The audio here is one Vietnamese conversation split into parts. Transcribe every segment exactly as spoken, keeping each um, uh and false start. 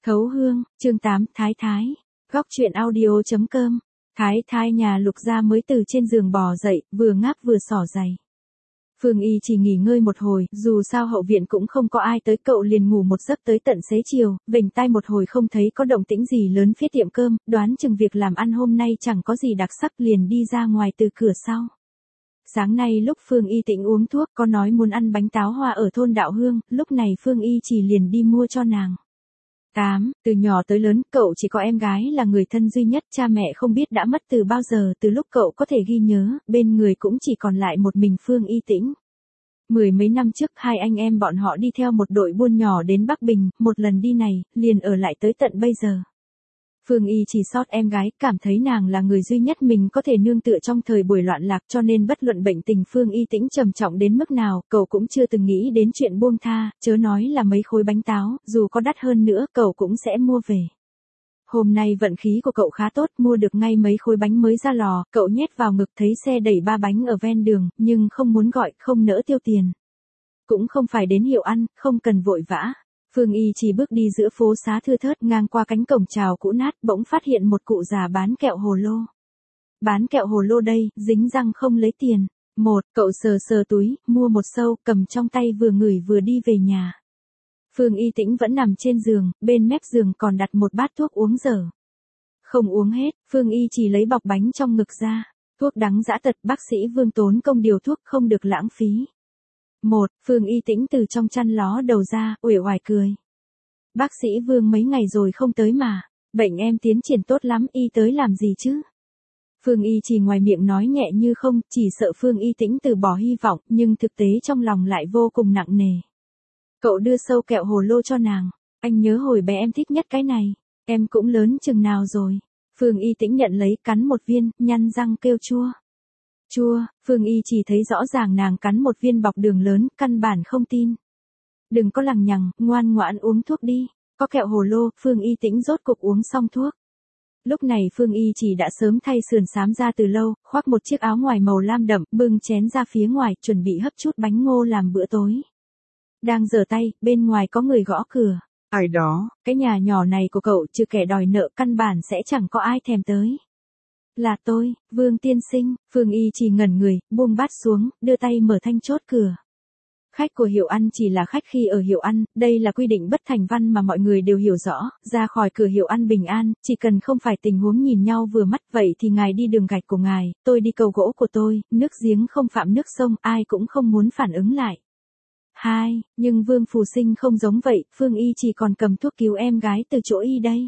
Thấu Hương, chương tám, Thái Thái. Góc chuyện audio.com. Thái Thái nhà Lục Gia mới từ trên giường bò dậy, vừa ngáp vừa xỏ giày. Phương Y chỉ nghỉ ngơi một hồi, dù sao hậu viện cũng không có ai tới, cậu liền ngủ một giấc tới tận xế chiều, vểnh tai một hồi không thấy có động tĩnh gì lớn phía tiệm cơm, đoán chừng việc làm ăn hôm nay chẳng có gì đặc sắc, liền đi ra ngoài từ cửa sau. Sáng nay lúc Phương Y Tĩnh uống thuốc có nói muốn ăn bánh táo hoa ở thôn Đạo Hương, lúc này Phương Y chỉ liền đi mua cho nàng. tám. Từ nhỏ tới lớn, cậu chỉ có em gái là người thân duy nhất, cha mẹ không biết đã mất từ bao giờ, từ lúc cậu có thể ghi nhớ, bên người cũng chỉ còn lại một mình Phương Y Tĩnh. Mười mấy năm trước, hai anh em bọn họ đi theo một đội buôn nhỏ đến Bắc Bình, một lần đi này, liền ở lại tới tận bây giờ. Phương Y chỉ sót em gái, cảm thấy nàng là người duy nhất mình có thể nương tựa trong thời buổi loạn lạc, cho nên bất luận bệnh tình Phương Y Tĩnh trầm trọng đến mức nào, cậu cũng chưa từng nghĩ đến chuyện buông tha, chớ nói là mấy khối bánh táo, dù có đắt hơn nữa, cậu cũng sẽ mua về. Hôm nay vận khí của cậu khá tốt, mua được ngay mấy khối bánh mới ra lò, cậu nhét vào ngực thấy xe đẩy ba bánh ở ven đường, nhưng không muốn gọi, không nỡ tiêu tiền. Cũng không phải đến hiệu ăn, không cần vội vã. Phương Y chỉ bước đi giữa phố xá thưa thớt, ngang qua cánh cổng chào cũ nát, bỗng phát hiện một cụ già bán kẹo hồ lô. Bán kẹo hồ lô đây, dính răng không lấy tiền. Một, cậu sờ sờ túi, mua một sâu, cầm trong tay vừa ngửi vừa đi về nhà. Phương Y Tĩnh vẫn nằm trên giường, bên mép giường còn đặt một bát thuốc uống dở. Không uống hết, Phương Y chỉ lấy bọc bánh trong ngực ra. Thuốc đắng dã tật, bác sĩ Vương tốn công điều thuốc, không được lãng phí. Một, Phương Y Tĩnh từ trong chăn ló đầu ra, uể oải cười. Bác sĩ Vương mấy ngày rồi không tới mà, bệnh em tiến triển tốt lắm, y tới làm gì chứ? Phương Y chỉ ngoài miệng nói nhẹ như không, chỉ sợ Phương Y Tĩnh từ bỏ hy vọng, nhưng thực tế trong lòng lại vô cùng nặng nề. Cậu đưa sâu kẹo hồ lô cho nàng, anh nhớ hồi bé em thích nhất cái này, em cũng lớn chừng nào rồi. Phương Y Tĩnh nhận lấy, cắn một viên, nhăn răng kêu chua. Chua, Phương Y chỉ thấy rõ ràng nàng cắn một viên bọc đường lớn, căn bản không tin. Đừng có lằng nhằng, ngoan ngoãn uống thuốc đi. Có kẹo hồ lô, Phương Y Tĩnh rốt cục uống xong thuốc. Lúc này Phương Y chỉ đã sớm thay sườn xám ra từ lâu, khoác một chiếc áo ngoài màu lam đậm, bưng chén ra phía ngoài, chuẩn bị hấp chút bánh ngô làm bữa tối. Đang giở tay, bên ngoài có người gõ cửa. Ai đó, cái nhà nhỏ này của cậu trừ kẻ đòi nợ căn bản sẽ chẳng có ai thèm tới. Là tôi, Vương tiên sinh. Phương Y chỉ ngẩn người, buông bát xuống, đưa tay mở thanh chốt cửa. Khách của hiệu ăn chỉ là khách khi ở hiệu ăn, đây là quy định bất thành văn mà mọi người đều hiểu rõ, ra khỏi cửa hiệu ăn bình an, chỉ cần không phải tình huống nhìn nhau vừa mắt, vậy thì ngài đi đường gạch của ngài, tôi đi cầu gỗ của tôi, nước giếng không phạm nước sông, ai cũng không muốn phản ứng lại. Hai, nhưng Vương Phù Sinh không giống vậy, Phương Y chỉ còn cầm thuốc cứu em gái từ chỗ y đây.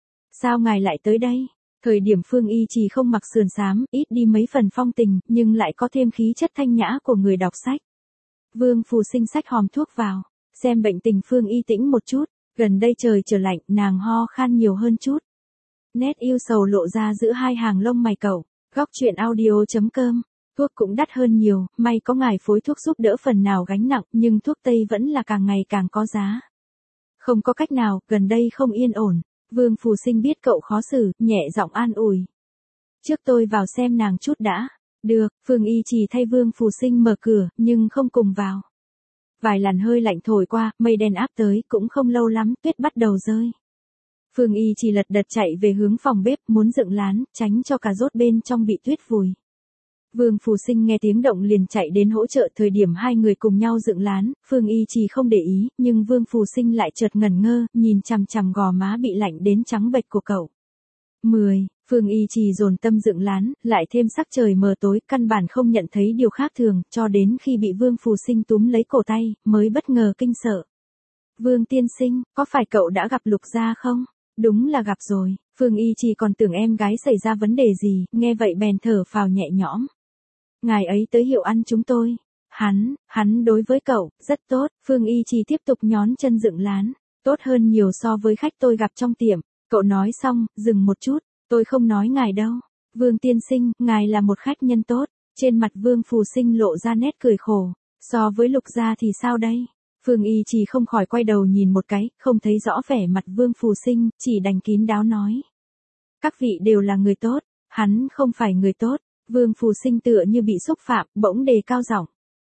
Sao ngài lại tới đây? Thời điểm Phương Y chỉ không mặc sườn xám, ít đi mấy phần phong tình, nhưng lại có thêm khí chất thanh nhã của người đọc sách. Vương Phù Sinh xách hòm thuốc vào, xem bệnh tình Phương Y Tĩnh một chút, gần đây trời trở lạnh, nàng ho khan nhiều hơn chút. Nét yêu sầu lộ ra giữa hai hàng lông mày cậu. Góc chuyện audio.com. Thuốc cũng đắt hơn nhiều, may có ngài phối thuốc giúp đỡ phần nào gánh nặng, nhưng thuốc tây vẫn là càng ngày càng có giá. Không có cách nào, gần đây không yên ổn. Vương Phù Sinh biết cậu khó xử, nhẹ giọng an ủi. Trước tôi vào xem nàng chút đã. Được, Phương Y chỉ thay Vương Phù Sinh mở cửa, nhưng không cùng vào. Vài làn hơi lạnh thổi qua, mây đen áp tới, cũng không lâu lắm, tuyết bắt đầu rơi. Phương Y chỉ lật đật chạy về hướng phòng bếp, muốn dựng lán, tránh cho cà rốt bên trong bị tuyết vùi. Vương Phù Sinh nghe tiếng động liền chạy đến hỗ trợ, thời điểm hai người cùng nhau dựng lán, Phương Y chỉ không để ý, nhưng Vương Phù Sinh lại chợt ngẩn ngơ, nhìn chằm chằm gò má bị lạnh đến trắng bệch của cậu. mười. Phương Y chỉ dồn tâm dựng lán, lại thêm sắc trời mờ tối, căn bản không nhận thấy điều khác thường, cho đến khi bị Vương Phù Sinh túm lấy cổ tay, mới bất ngờ kinh sợ. Vương tiên sinh, có phải cậu đã gặp Lục Gia không? Đúng là gặp rồi, Phương Y chỉ còn tưởng em gái xảy ra vấn đề gì, nghe vậy bèn thở phào nhẹ nhõm. Ngài ấy tới hiệu ăn chúng tôi. Hắn, hắn đối với cậu, rất tốt. Phương Y chỉ tiếp tục nhón chân dựng lán. Tốt hơn nhiều so với khách tôi gặp trong tiệm. Cậu nói xong, dừng một chút. Tôi không nói ngài đâu. Vương tiên sinh, ngài là một khách nhân tốt. Trên mặt Vương Phù Sinh lộ ra nét cười khổ. So với Lục Gia thì sao đây? Phương Y chỉ không khỏi quay đầu nhìn một cái, không thấy rõ vẻ mặt Vương Phù Sinh, chỉ đành kín đáo nói. Các vị đều là người tốt. Hắn không phải người tốt. Vương Phù Sinh tựa như bị xúc phạm, bỗng đề cao giọng.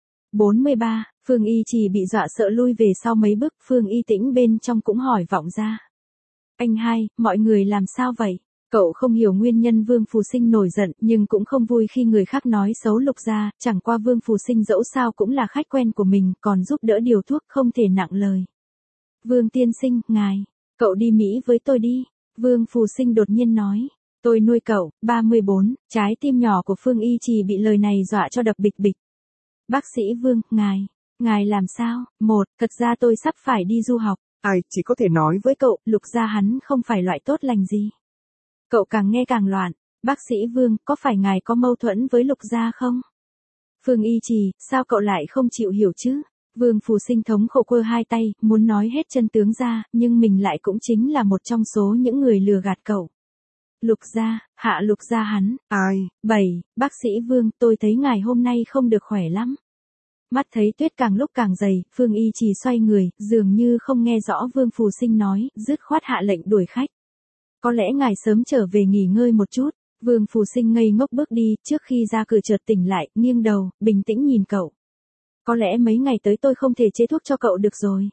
bốn mươi ba, Phương Y chỉ bị dọa sợ lui về sau mấy bước, Phương Y Tĩnh bên trong cũng hỏi vọng ra. Anh hai, mọi người làm sao vậy? Cậu không hiểu nguyên nhân Vương Phù Sinh nổi giận, nhưng cũng không vui khi người khác nói xấu Lục gia, chẳng qua Vương Phù Sinh dẫu sao cũng là khách quen của mình, còn giúp đỡ điều thuốc không thể nặng lời. Vương tiên sinh, ngài, cậu đi Mỹ với tôi đi. Vương Phù Sinh đột nhiên nói. Tôi nuôi cậu, ba mươi bốn, trái tim nhỏ của Phương Y Trì bị lời này dọa cho đập bịch bịch. Bác sĩ Vương, ngài, ngài làm sao? Một, thật ra tôi sắp phải đi du học. Ai chỉ có thể nói với cậu, Lục gia hắn không phải loại tốt lành gì. Cậu càng nghe càng loạn. Bác sĩ Vương, có phải ngài có mâu thuẫn với Lục gia không? Phương Y Trì, sao cậu lại không chịu hiểu chứ? Vương Phù Sinh thống khổ quơ hai tay, muốn nói hết chân tướng ra, nhưng mình lại cũng chính là một trong số những người lừa gạt cậu. Lục gia, hạ Lục gia hắn. Ai? Bảy, bác sĩ Vương, tôi thấy ngài hôm nay không được khỏe lắm. Mắt thấy tuyết càng lúc càng dày, Phương Y Trì xoay người, dường như không nghe rõ Vương Phù Sinh nói, dứt khoát hạ lệnh đuổi khách. Có lẽ ngài sớm trở về nghỉ ngơi một chút. Vương Phù Sinh ngây ngốc bước đi, trước khi ra cửa chợt tỉnh lại, nghiêng đầu, bình tĩnh nhìn cậu. Có lẽ mấy ngày tới tôi không thể chế thuốc cho cậu được rồi.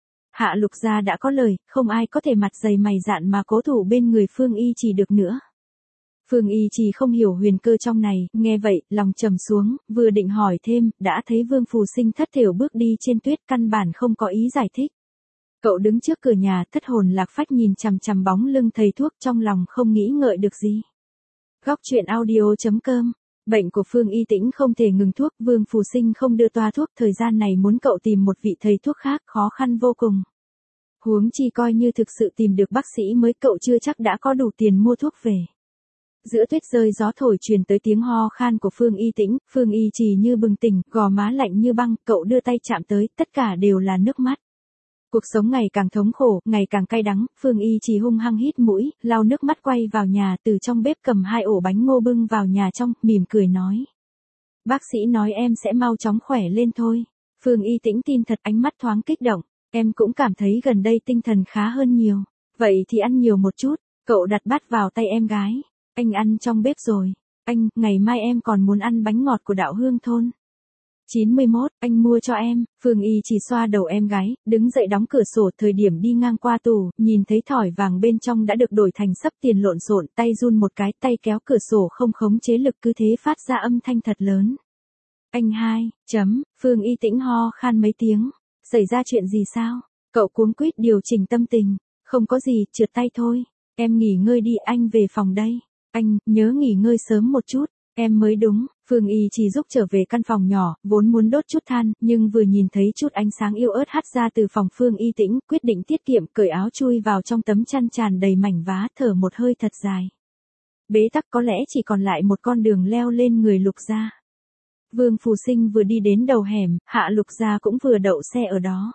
Hạ Lục gia đã có lời, không ai có thể mặt dày mày dạn mà cố thủ bên người Phương Y Trì được nữa. Phương Y Trì không hiểu huyền cơ trong này, nghe vậy, lòng trầm xuống, vừa định hỏi thêm, đã thấy Vương Phù Sinh thất thểu bước đi trên tuyết, căn bản không có ý giải thích. Cậu đứng trước cửa nhà, thất hồn lạc phách nhìn chằm chằm bóng lưng thầy thuốc, trong lòng không nghĩ ngợi được gì. Góc truyện audio chấm com. Bệnh của Phương Y Tĩnh không thể ngừng thuốc, Vương Phù Sinh không đưa toa thuốc, thời gian này muốn cậu tìm một vị thầy thuốc khác, khó khăn vô cùng. Huống chi coi như thực sự tìm được bác sĩ mới, cậu chưa chắc đã có đủ tiền mua thuốc về. Giữa tuyết rơi gió thổi truyền tới tiếng ho khan của Phương Y Tĩnh, Phương Y Trì như bừng tỉnh, gò má lạnh như băng, cậu đưa tay chạm tới, tất cả đều là nước mắt. Cuộc sống ngày càng thống khổ, ngày càng cay đắng, Phương Y Trì hung hăng hít mũi, lau nước mắt quay vào nhà, từ trong bếp cầm hai ổ bánh ngô bưng vào nhà trong, mỉm cười nói. Bác sĩ nói em sẽ mau chóng khỏe lên thôi. Phương Y Tĩnh tin thật, ánh mắt thoáng kích động, em cũng cảm thấy gần đây tinh thần khá hơn nhiều. Vậy thì ăn nhiều một chút, cậu đặt bát vào tay em gái. Anh ăn trong bếp rồi. Anh, ngày mai em còn muốn ăn bánh ngọt của Đạo Hương thôn. chín mươi mốt, anh mua cho em. Phương Y chỉ xoa đầu em gái, đứng dậy đóng cửa sổ, thời điểm đi ngang qua tủ, nhìn thấy thỏi vàng bên trong đã được đổi thành sấp tiền lộn xộn, tay run một cái, tay kéo cửa sổ không khống chế lực, cứ thế phát ra âm thanh thật lớn. Anh hai, chấm, Phương Y Tĩnh ho khan mấy tiếng. Xảy ra chuyện gì sao? Cậu cuống quýt điều chỉnh tâm tình. Không có gì, trượt tay thôi. Em nghỉ ngơi đi, anh về phòng đây. Anh, nhớ nghỉ ngơi sớm một chút. Em mới đúng. Phương Y chỉ giúp trở về căn phòng nhỏ, vốn muốn đốt chút than, nhưng vừa nhìn thấy chút ánh sáng yêu ớt hắt ra từ phòng Phương Y Tĩnh, quyết định tiết kiệm, cởi áo chui vào trong tấm chăn tràn đầy mảnh vá, thở một hơi thật dài. Bế tắc, có lẽ chỉ còn lại một con đường leo lên người Lục gia. Vương Phù Sinh vừa đi đến đầu hẻm, Hạ Lục gia cũng vừa đậu xe ở đó.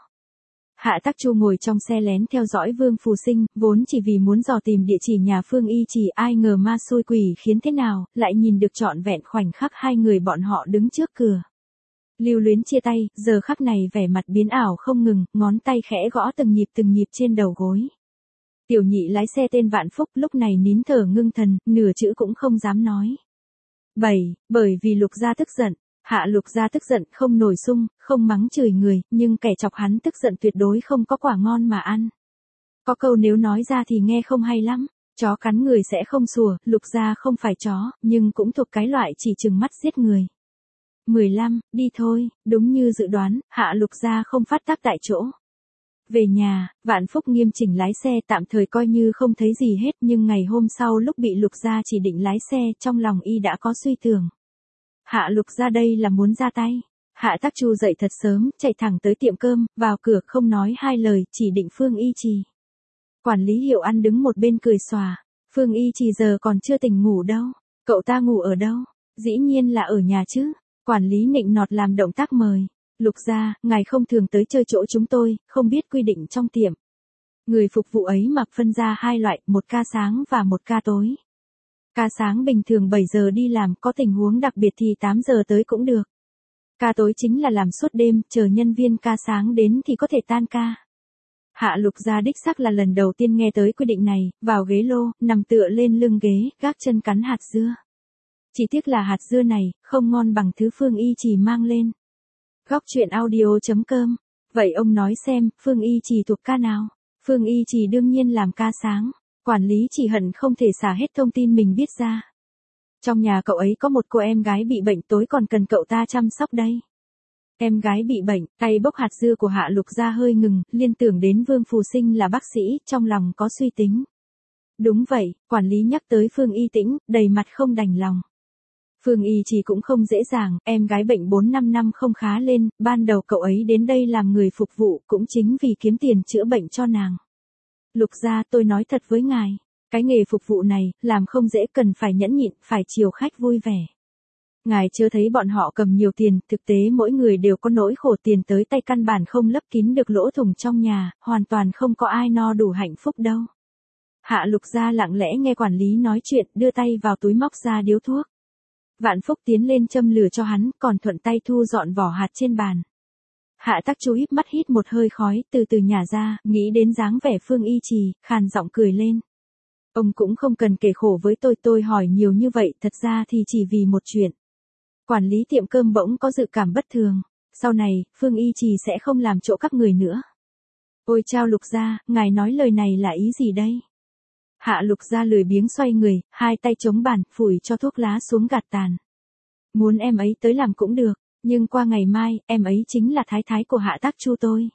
Hạ Tắc Chu ngồi trong xe lén theo dõi Vương Phù Sinh, vốn chỉ vì muốn dò tìm địa chỉ nhà Phương Y Trì, ai ngờ ma xui quỷ khiến thế nào, lại nhìn được trọn vẹn khoảnh khắc hai người bọn họ đứng trước cửa. Lưu luyến chia tay, giờ khắc này vẻ mặt biến ảo không ngừng, ngón tay khẽ gõ từng nhịp từng nhịp trên đầu gối. Tiểu nhị lái xe tên Vạn Phúc lúc này nín thở ngưng thần, nửa chữ cũng không dám nói. bảy. Bởi vì Lục gia tức giận. Hạ Lục gia tức giận, không nổi sung, không mắng chửi người, nhưng kẻ chọc hắn tức giận tuyệt đối không có quả ngon mà ăn. Có câu nếu nói ra thì nghe không hay lắm, chó cắn người sẽ không sủa, Lục gia không phải chó, nhưng cũng thuộc cái loại chỉ trừng mắt giết người. mười lăm, đi thôi, đúng như dự đoán, Hạ Lục gia không phát tác tại chỗ. Về nhà, Vạn Phúc nghiêm chỉnh lái xe, tạm thời coi như không thấy gì hết, nhưng ngày hôm sau lúc bị Lục gia chỉ định lái xe, trong lòng y đã có suy tưởng. Hạ Lục gia đây là muốn ra tay. Hạ Tắc Chu dậy thật sớm, chạy thẳng tới tiệm cơm, vào cửa không nói hai lời, chỉ định Phương Y Trì. Quản lý Hiệu ăn đứng một bên cười xòa. Phương Y Trì giờ còn chưa tỉnh ngủ đâu. Cậu ta ngủ ở đâu? Dĩ nhiên là ở nhà chứ. Quản lý nịnh nọt làm động tác mời. Lục gia, ngài không thường tới chơi chỗ chúng tôi, không biết quy định trong tiệm. Người phục vụ ấy mặc phân ra hai loại, một ca sáng và một ca tối. Ca sáng bình thường bảy giờ đi làm, có tình huống đặc biệt thì tám giờ tới cũng được. Ca tối chính là làm suốt đêm, chờ nhân viên ca sáng đến thì có thể tan ca. Hạ Lục gia đích xác là lần đầu tiên nghe tới quy định này, vào ghế lô, nằm tựa lên lưng ghế, gác chân cắn hạt dưa. Chỉ tiếc là hạt dưa này, không ngon bằng thứ Phương Y Trì mang lên. Góc truyện audio chấm com. Vậy ông nói xem, Phương Y Trì thuộc ca nào? Phương Y Trì đương nhiên làm ca sáng, quản lý chỉ hận không thể xả hết thông tin mình biết ra. Trong nhà cậu ấy có một cô em gái bị bệnh tối còn cần cậu ta chăm sóc đây. Em gái bị bệnh, tay bốc hạt dưa của Hạ Lục Gia hơi ngừng, liên tưởng đến Vương Phù Sinh là bác sĩ, trong lòng có suy tính. Đúng vậy, quản lý nhắc tới Phương Y Tĩnh, đầy mặt không đành lòng. Phương Y Trì cũng không dễ dàng, em gái bệnh bốn năm năm không khá lên, ban đầu cậu ấy đến đây làm người phục vụ cũng chính vì kiếm tiền chữa bệnh cho nàng. Lục Gia, tôi nói thật với ngài, cái nghề phục vụ này, làm không dễ, cần phải nhẫn nhịn, phải chiều khách vui vẻ. Ngài chưa thấy bọn họ cầm nhiều tiền, thực tế mỗi người đều có nỗi khổ, tiền tới tay căn bản không lấp kín được lỗ thủng trong nhà, hoàn toàn không có ai no đủ hạnh phúc đâu. Hạ Lục Gia lặng lẽ nghe quản lý nói chuyện, đưa tay vào túi móc ra điếu thuốc. Vạn Phúc tiến lên châm lửa cho hắn, còn thuận tay thu dọn vỏ hạt trên bàn. Hạ Tắc Chu híp mắt hít một hơi khói, từ từ nhả ra, nghĩ đến dáng vẻ Phương Y Trì, khàn giọng cười lên. Ông cũng không cần kể khổ với tôi, tôi hỏi nhiều như vậy, thật ra thì chỉ vì một chuyện. Quản lý tiệm cơm bỗng có dự cảm bất thường, sau này, Phương Y Trì sẽ không làm chỗ các người nữa. Ôi chao Lục Gia, ngài nói lời này là ý gì đây? Hạ Lục Gia lười biếng xoay người, hai tay chống bàn, phủi cho thuốc lá xuống gạt tàn. Muốn em ấy tới làm cũng được, nhưng qua ngày mai, em ấy chính là thái thái của Hạ Tắc Chu tôi.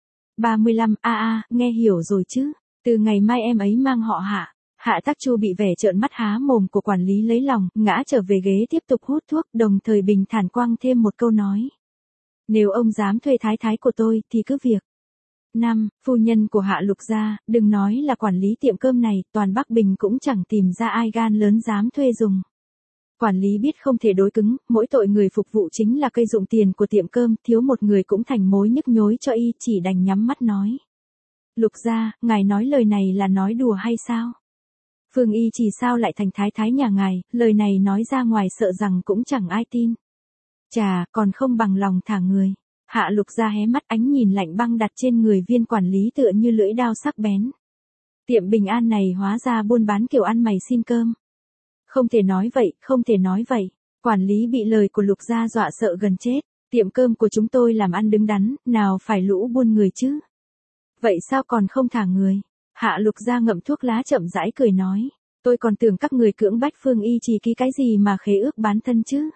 ba mươi lăm, a a, nghe hiểu rồi chứ, từ ngày mai em ấy mang họ Hạ. Hạ Tắc Chu bị vẻ trợn mắt há mồm của quản lý lấy lòng, ngã trở về ghế tiếp tục hút thuốc, đồng thời bình thản quăng thêm một câu nói. Nếu ông dám thuê thái thái của tôi, thì cứ việc. Năm, phu nhân của Hạ Lục Gia, đừng nói là quản lý tiệm cơm này, toàn Bắc Bình cũng chẳng tìm ra ai gan lớn dám thuê dùng. Quản lý biết không thể đối cứng, mỗi tội người phục vụ chính là cây dụng tiền của tiệm cơm, thiếu một người cũng thành mối nhức nhối cho y, chỉ đành nhắm mắt nói. Lục Gia, ngài nói lời này là nói đùa hay sao? Phương Y Trì sao lại thành thái thái nhà ngài, lời này nói ra ngoài sợ rằng cũng chẳng ai tin. Chà, còn không bằng lòng thả người. Hạ Lục Gia hé mắt, ánh nhìn lạnh băng đặt trên người viên quản lý tựa như lưỡi dao sắc bén. Tiệm Bình An này hóa ra buôn bán kiểu ăn mày xin cơm. Không thể nói vậy, không thể nói vậy. Quản lý bị lời của Lục Gia dọa sợ gần chết. Tiệm cơm của chúng tôi làm ăn đứng đắn, nào phải lũ buôn người chứ. Vậy sao còn không thả người? Hạ Lục Gia ngậm thuốc lá chậm rãi cười nói. Tôi còn tưởng các người cưỡng bách Phương Y Trì ký cái gì mà khế ước bán thân chứ.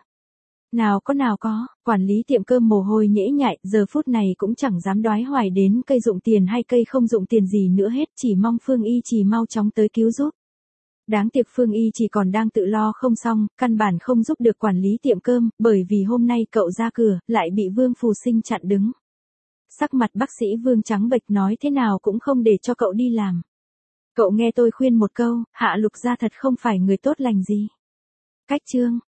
Nào có nào có, quản lý tiệm cơm mồ hôi nhễ nhại, giờ phút này cũng chẳng dám đoái hoài đến cây dụng tiền hay cây không dụng tiền gì nữa hết, chỉ mong Phương Y Trì mau chóng tới cứu giúp. Đáng tiếc Phương Y Trì còn đang tự lo không xong, căn bản không giúp được quản lý tiệm cơm, bởi vì hôm nay cậu ra cửa, lại bị Vương Phù Sinh chặn đứng. Sắc mặt bác sĩ Vương trắng bệch, nói thế nào cũng không để cho cậu đi làm. Cậu nghe tôi khuyên một câu, Hạ Lục Gia thật không phải người tốt lành gì. Cách chương